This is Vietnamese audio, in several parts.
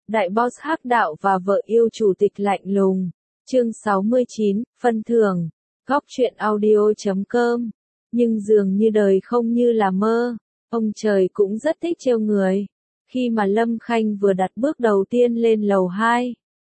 Đại boss hắc đạo và vợ yêu chủ tịch lạnh lùng. Chương 69, phân thưởng. Góc truyện audio.com. Nhưng dường như đời không như là mơ. Ông trời cũng rất thích trêu người. Khi mà Lâm Khanh vừa đặt bước đầu tiên lên lầu 2.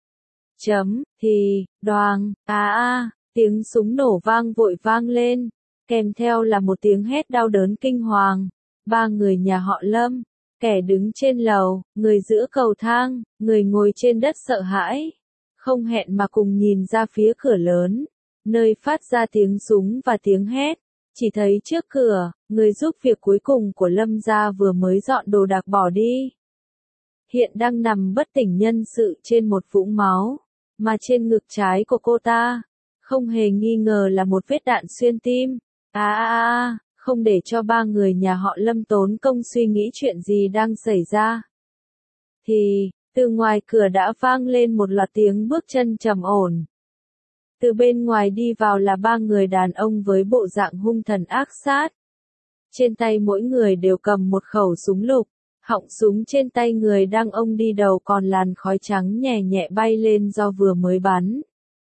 Thì, đoàng, tiếng súng nổ vang vội vang lên. Kèm theo là một tiếng hét đau đớn kinh hoàng. Ba người nhà họ Lâm. Kẻ đứng trên lầu, người giữa cầu thang, người ngồi trên đất sợ hãi. Không hẹn mà cùng nhìn ra phía cửa lớn, nơi phát ra tiếng súng và tiếng hét. Chỉ thấy trước cửa, người giúp việc cuối cùng của Lâm gia vừa mới dọn đồ đạc bỏ đi. Hiện đang nằm bất tỉnh nhân sự trên một vũng máu, mà trên ngực trái của cô ta, không hề nghi ngờ là một vết đạn xuyên tim. Không để cho ba người nhà họ Lâm tốn công suy nghĩ chuyện gì đang xảy ra. Thì, từ ngoài cửa đã vang lên một loạt tiếng bước chân trầm ổn. Từ bên ngoài đi vào là ba người đàn ông với bộ dạng hung thần ác sát. Trên tay mỗi người đều cầm một khẩu súng lục, họng súng trên tay người đang ông đi đầu còn làn khói trắng nhẹ nhẹ bay lên do vừa mới bắn.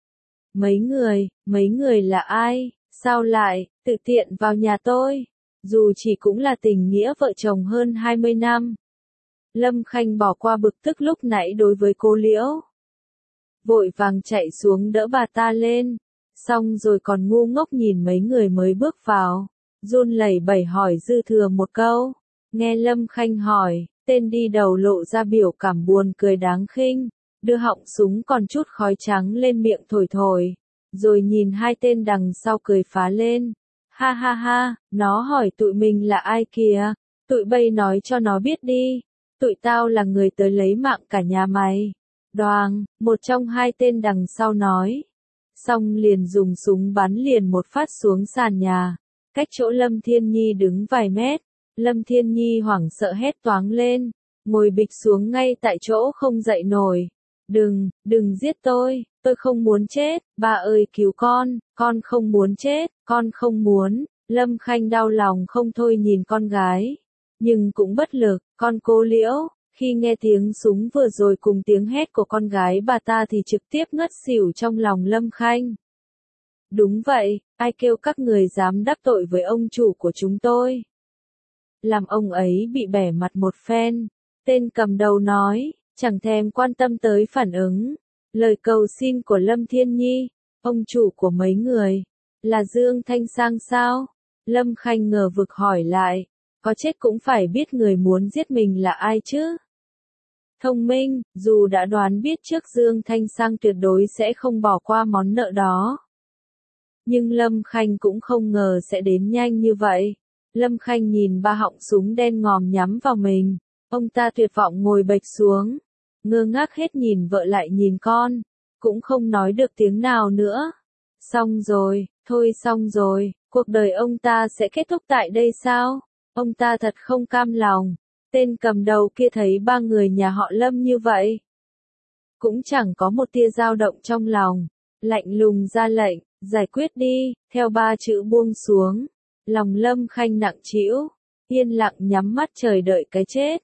Mấy người là ai? Sao lại tự tiện vào nhà tôi? Dù chỉ cũng là tình nghĩa vợ chồng hơn 20 năm. Lâm Khanh bỏ qua bực tức lúc nãy đối với cô Liễu. Vội vàng chạy xuống đỡ bà ta lên. Xong rồi còn ngu ngốc nhìn mấy người mới bước vào. Run lẩy bẩy hỏi dư thừa một câu. Nghe Lâm Khanh hỏi, tên đi đầu lộ ra biểu cảm buồn cười đáng khinh. Đưa họng súng còn chút khói trắng lên miệng thổi thổi. Rồi nhìn hai tên đằng sau cười phá lên. Ha ha ha, nó hỏi tụi mình là ai kìa, tụi bay nói cho nó biết đi, tụi tao là người tới lấy mạng cả nhà mày. Đoàng, một trong hai tên đằng sau nói. Xong liền dùng súng bắn liền một phát xuống sàn nhà, cách chỗ Lâm Thiên Nhi đứng vài mét. Lâm Thiên Nhi hoảng sợ hét toáng lên, ngồi bịch xuống ngay tại chỗ không dậy nổi. Đừng giết tôi không muốn chết, ba ơi cứu con không muốn chết, con không muốn. Lâm Khanh đau lòng không thôi nhìn con gái, nhưng cũng bất lực. Con cô Liễu, khi nghe tiếng súng vừa rồi cùng tiếng hét của con gái bà ta thì trực tiếp ngất xỉu trong lòng Lâm Khanh. Đúng vậy, ai kêu các người dám đắc tội với ông chủ của chúng tôi? Làm ông ấy bị bẻ mặt một phen, tên cầm đầu nói, chẳng thèm quan tâm tới phản ứng. Lời cầu xin của Lâm Thiên Nhi, ông chủ của mấy người, là Dương Thanh Sang sao? Lâm Khanh ngờ vực hỏi lại, có chết cũng phải biết người muốn giết mình là ai chứ? Thông minh, dù đã đoán biết trước Dương Thanh Sang tuyệt đối sẽ không bỏ qua món nợ đó. Nhưng Lâm Khanh cũng không ngờ sẽ đến nhanh như vậy. Lâm Khanh nhìn ba họng súng đen ngòm nhắm vào mình, ông ta tuyệt vọng ngồi bệt xuống. Ngơ ngác hết nhìn vợ lại nhìn con, cũng không nói được tiếng nào nữa. Xong rồi, xong rồi, cuộc đời ông ta sẽ kết thúc tại đây sao? Ông ta thật không cam lòng. Tên cầm đầu kia thấy ba người nhà họ Lâm như vậy, cũng chẳng có một tia dao động trong lòng, lạnh lùng ra lệnh, giải quyết đi, theo ba chữ buông xuống. Lòng Lâm Khanh nặng trĩu, yên lặng nhắm mắt chờ đợi cái chết.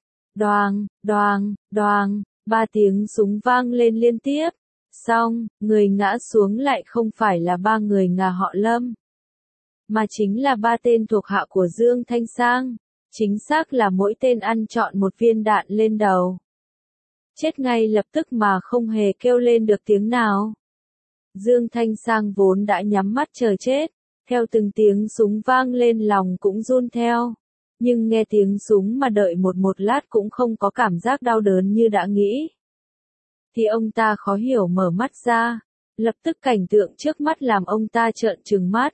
Đoàng, ba tiếng súng vang lên liên tiếp. Xong, người ngã xuống lại không phải là ba người nhà họ Lâm, mà chính là ba tên thuộc hạ của Dương Thanh Sang. Chính xác là mỗi tên ăn trọn một viên đạn lên đầu. Chết ngay lập tức mà không hề kêu lên được tiếng nào. Dương Thanh Sang vốn đã nhắm mắt chờ chết, theo từng tiếng súng vang lên lòng cũng run theo. Nhưng nghe tiếng súng mà đợi một lát cũng không có cảm giác đau đớn như đã nghĩ. Thì ông ta khó hiểu mở mắt ra, lập tức cảnh tượng trước mắt làm ông ta trợn trừng mắt.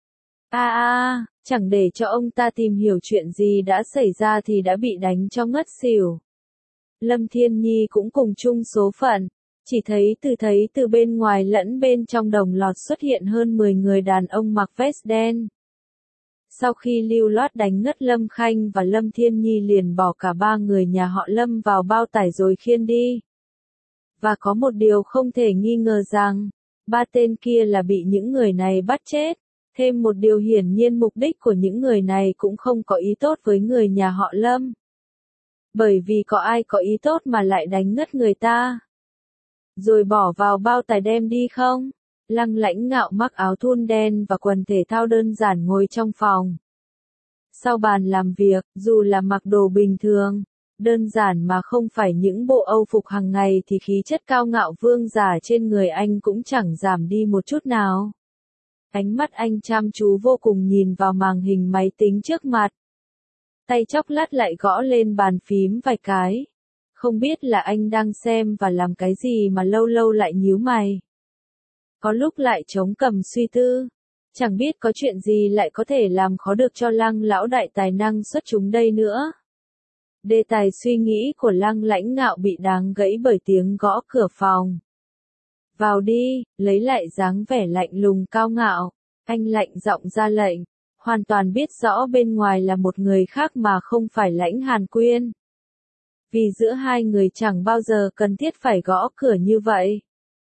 Chẳng để cho ông ta tìm hiểu chuyện gì đã xảy ra thì đã bị đánh cho ngất xỉu. Lâm Thiên Nhi cũng cùng chung số phận, chỉ thấy từ bên ngoài lẫn bên trong đồng lọt xuất hiện hơn 10 người đàn ông mặc vest đen. Sau khi lưu loát đánh ngất Lâm Khanh và Lâm Thiên Nhi liền bỏ cả ba người nhà họ Lâm vào bao tải rồi khiêng đi. Và có một điều không thể nghi ngờ rằng, ba tên kia là bị những người này bắt chết. Thêm một điều hiển nhiên mục đích của những người này cũng không có ý tốt với người nhà họ Lâm. Bởi vì có ai có ý tốt mà lại đánh ngất người ta. Rồi bỏ vào bao tải đem đi không? Lăng Lãnh Ngạo mặc áo thun đen và quần thể thao đơn giản ngồi trong phòng. Sau bàn làm việc, dù là mặc đồ bình thường, đơn giản mà không phải những bộ âu phục hàng ngày thì khí chất cao ngạo vương giả trên người anh cũng chẳng giảm đi một chút nào. Ánh mắt anh chăm chú vô cùng nhìn vào màn hình máy tính trước mặt. Tay chốc lát lại gõ lên bàn phím vài cái. Không biết là anh đang xem và làm cái gì mà lâu lâu lại nhíu mày. Có lúc lại chống cằm suy tư. Chẳng biết có chuyện gì lại có thể làm khó được cho Lăng lão đại tài năng xuất chúng đây nữa. Đề tài suy nghĩ của Lăng Lãnh Ngạo bị đáng gãy bởi tiếng gõ cửa phòng. Vào đi, lấy lại dáng vẻ lạnh lùng cao ngạo. Anh lạnh giọng ra lệnh, hoàn toàn biết rõ bên ngoài là một người khác mà không phải Lãnh Hàn Quyên. Vì giữa hai người chẳng bao giờ cần thiết phải gõ cửa như vậy.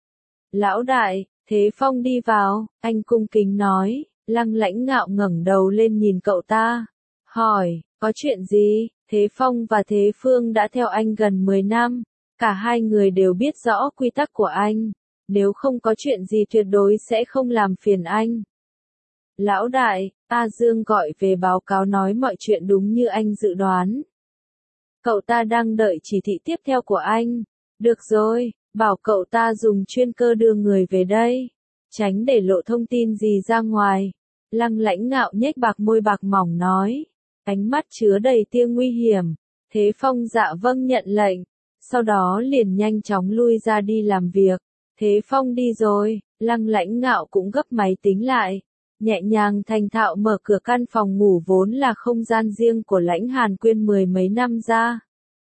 Lão đại, Thế Phong đi vào, anh cung kính nói. Lăng Lãnh Ngạo ngẩng đầu lên nhìn cậu ta. Hỏi, có chuyện gì? Thế Phong và Thế Phương đã theo anh gần 10 năm. Cả hai người đều biết rõ quy tắc của anh. Nếu không có chuyện gì tuyệt đối sẽ không làm phiền anh. Lão đại, A Dương gọi về báo cáo nói mọi chuyện đúng như anh dự đoán. Cậu ta đang đợi chỉ thị tiếp theo của anh. Được rồi, bảo cậu ta dùng chuyên cơ đưa người về đây. Tránh để lộ thông tin gì ra ngoài. Lăng Lãnh Ngạo nhếch bạc môi bạc mỏng nói. Ánh mắt chứa đầy tia nguy hiểm. Thế Phong dạ vâng nhận lệnh. Sau đó liền nhanh chóng lui ra đi làm việc. Thế Phong đi rồi, Lăng Lãnh Ngạo cũng gấp máy tính lại. Nhẹ nhàng thành thạo mở cửa căn phòng ngủ vốn là không gian riêng của Lãnh Hàn Quyên 10 mấy năm ra.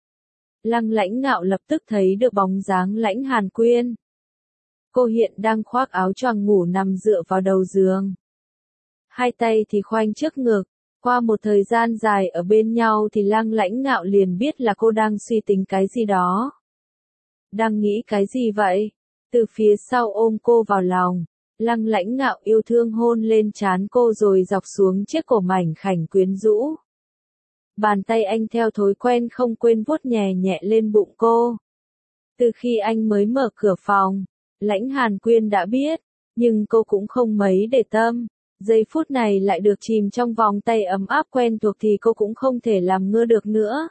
Lăng Lãnh Ngạo lập tức thấy được bóng dáng Lãnh Hàn Quyên. Cô hiện đang khoác áo choàng ngủ nằm dựa vào đầu giường. Hai tay thì khoanh trước ngực. Qua một thời gian dài ở bên nhau thì Lăng Lãnh Ngạo liền biết là cô đang suy tính cái gì đó. Đang nghĩ cái gì vậy? Từ phía sau ôm cô vào lòng. Lăng Lãnh Ngạo yêu thương hôn lên trán cô rồi dọc xuống chiếc cổ mảnh khảnh quyến rũ. Bàn tay anh theo thói quen không quên vuốt nhẹ nhẹ lên bụng cô. Từ khi anh mới mở cửa phòng, Lãnh Hàn Quyên đã biết, nhưng cô cũng không mấy để tâm. Giây phút này lại được chìm trong vòng tay ấm áp quen thuộc thì cô cũng không thể làm ngơ được nữa.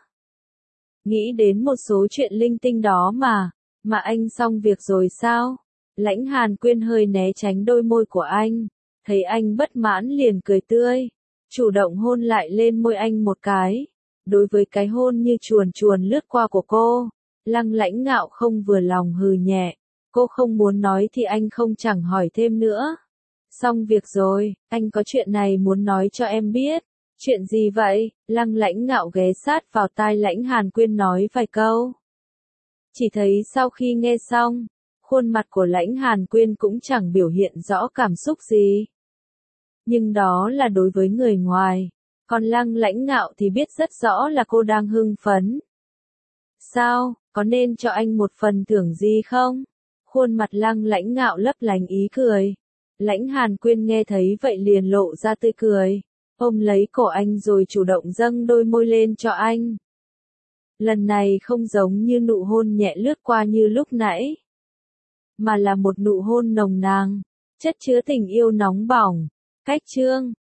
Nghĩ đến một số chuyện linh tinh đó mà anh xong việc rồi sao? Lãnh Hàn Quyên hơi né tránh đôi môi của anh, thấy anh bất mãn liền cười tươi, chủ động hôn lại lên môi anh một cái. Đối với cái hôn như chuồn chuồn lướt qua của cô, Lăng Lãnh Ngạo không vừa lòng hừ nhẹ, cô không muốn nói thì anh không chẳng hỏi thêm nữa. Xong việc rồi, anh có chuyện này muốn nói cho em biết. Chuyện gì vậy? Lăng Lãnh Ngạo ghé sát vào tai Lãnh Hàn Quyên nói vài câu. Chỉ thấy sau khi nghe xong, khuôn mặt của Lãnh Hàn Quyên cũng chẳng biểu hiện rõ cảm xúc gì. Nhưng đó là đối với người ngoài, còn Lăng Lãnh Ngạo thì biết rất rõ là cô đang hưng phấn. Sao, có nên cho anh một phần thưởng gì không? Khuôn mặt Lăng Lãnh Ngạo lấp lánh ý cười. Lãnh Hàn Quyên nghe thấy vậy liền lộ ra tươi cười, ôm lấy cổ anh rồi chủ động dâng đôi môi lên cho anh. Lần này không giống như nụ hôn nhẹ lướt qua như lúc nãy, mà là một nụ hôn nồng nàn, chất chứa tình yêu nóng bỏng. Cách chương